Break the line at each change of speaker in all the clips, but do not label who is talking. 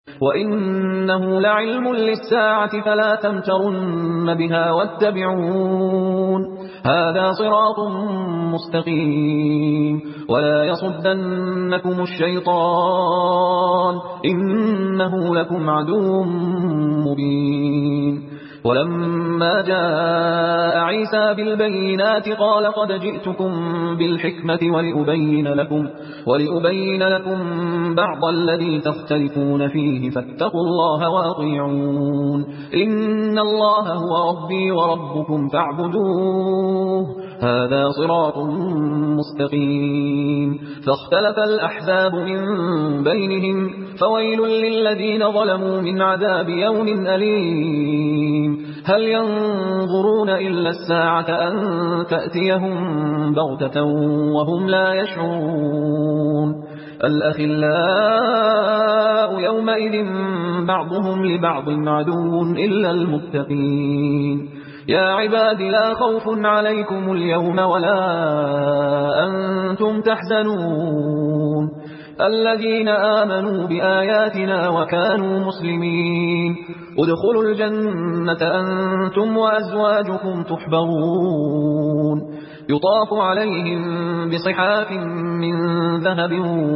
وإنه لعلم للساعة فلا تمترن بها واتبعون هذا صراط مستقيم ولا يصدنكم الشيطان إنه لكم عدو مبين ولما جاء عيسى بالبينات قال قد جئتكم بالحكمة ولأبين لكم بعض الذي تختلفون فيه فاتقوا الله وأطيعون إن الله هو ربي وربكم فاعبدوه هذا صراط مستقيم فاختلف الأحزاب من بينهم فويل للذين ظلموا من عذاب يوم أليم هل ينظرون إلا الساعة أن تأتيهم بغتة وهم لا يشعرون الأخلاء يومئذ بعضهم لبعض عدو إلا المتقين يا عباد لا خوف عليكم اليوم ولا أنتم تحزنون الذين آمنوا بآياتنا وكانوا مسلمين ادخلوا الجنة أنتم وأزواجكم تحبرون يطاف عليهم بصحاف من ذهب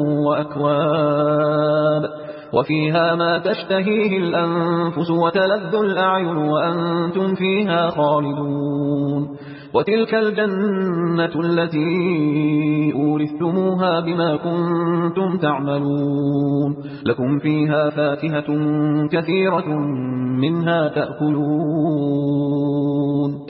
وأكواب وفيها ما تشتهيه الأنفس وتلذ الأعين وأنتم فيها خالدون وتلك الجنة التي أورثتموها بما كنتم تعملون لكم فيها فاكهة كثيرة منها تأكلون